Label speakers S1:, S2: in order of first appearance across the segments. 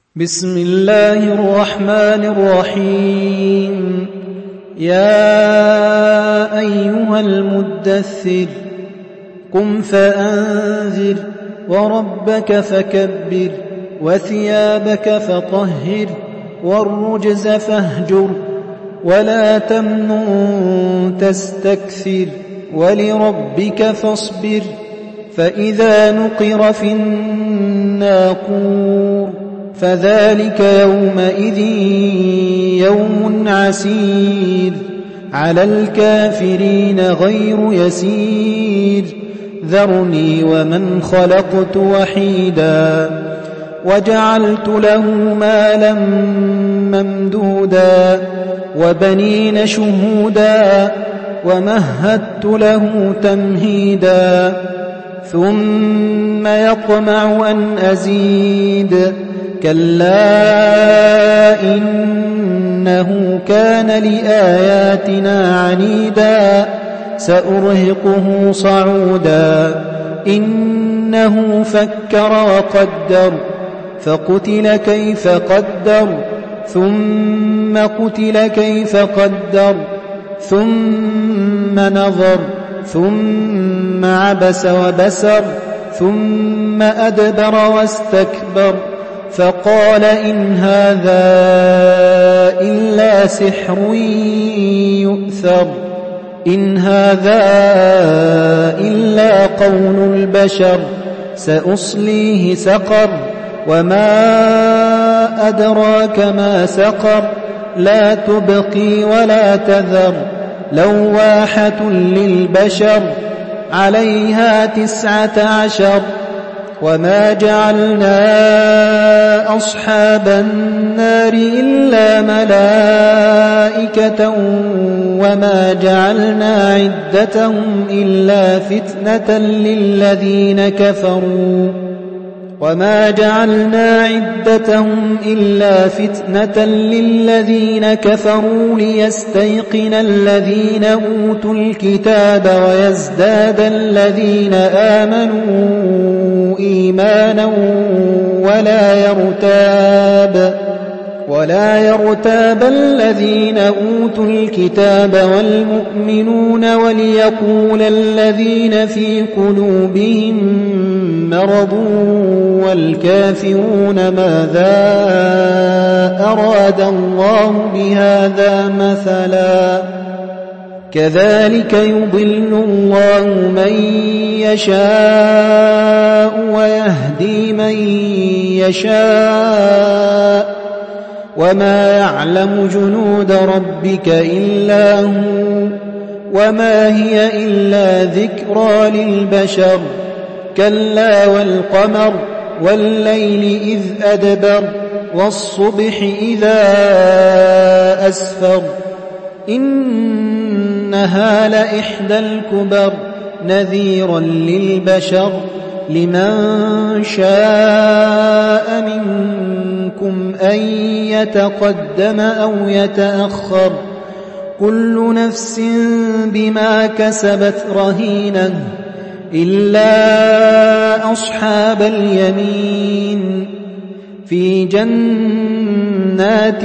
S1: بسم الله الرحمن الرحيم. يا أيها المدثر قم فأنذر وربك فكبر وثيابك فطهر والرجز فاهجر ولا تمنن تستكثر ولربك فاصبر فإذا نقر في الناقور فذلك يومئذ يوم عسير على الكافرين غير يسير ذرني ومن خلقت وحيدا وجعلت له مالا ممدودا وبنين شهودا ومهدت له تمهيدا ثم يطمع أن أزيد كلا إنه كان لآياتنا عنيدا سأرهقه صعودا إنه فكر وقدر فقتل كيف قدر ثم قتل كيف قدر ثم نظر ثم عبس وبسر ثم أدبر واستكبر فقال إن هذا إلا سحر يؤثر إن هذا إلا قول البشر سأصليه سقر وما أدراك ما سقر لا تبقي ولا تذر لواحة للبشر عليها 19 وما جعلنا أصحاب النار إلا ملائكة وما جعلنا عدتهم إلا فتنة للذين كفروا ليستيقن الذين أوتوا الكتاب ويزداد الذين آمنوا إيمانا ولا يرتاب الذين أوتوا الكتاب والمؤمنون وليقول الذين في قلوبهم مرض والكافرون ماذا أراد الله بهذا مثلا كذلك يضل الله من يشاء ويهدي من يشاء وما يعلم جنود ربك إلا هو وما هي إلا ذكرى للبشر كلا والقمر والليل إذ أدبر والصبح إذا أسفر إنها لإحدى الكبر نذيرا للبشر لمن شاء منكم أن يتقدم أو يتأخر كل نفس بما كسبت رهينة إلا أصحاب اليمين في جنات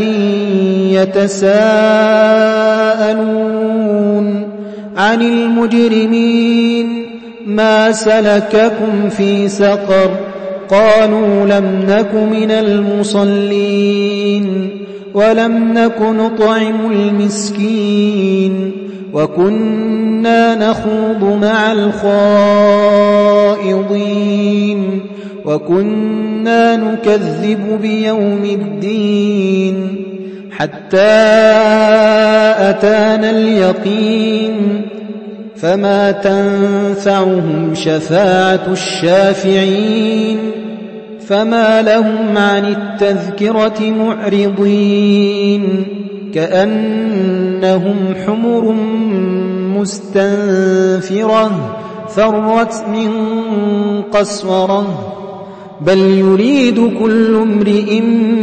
S1: يتساءلون عن المجرمين ما سلككم في سقر قالوا لم نك من المصلين ولم نك نطعم المسكين وكنا نخوض مع الخائضين وكنا نكذب بيوم الدين حتى أتانا اليقين فما تنفعهم شفاعة الشافعين فما لهم عن التذكرة معرضين كأنهم حمر مستنفرة فرت من قسورة بل يريد كل امرئ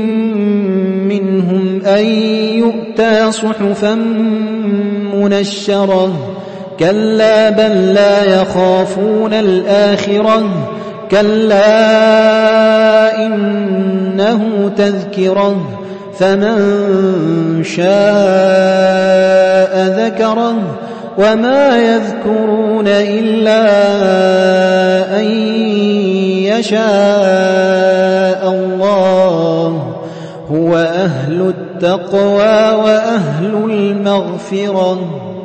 S1: منهم أن يؤتى صحفا منشرة كلا بل لا يخافون الآخرة كلا إنه تذكرة فمن شاء ذكره وما يذكرون إلا أن يشاء الله هو أهل التقوى وأهل المغفرة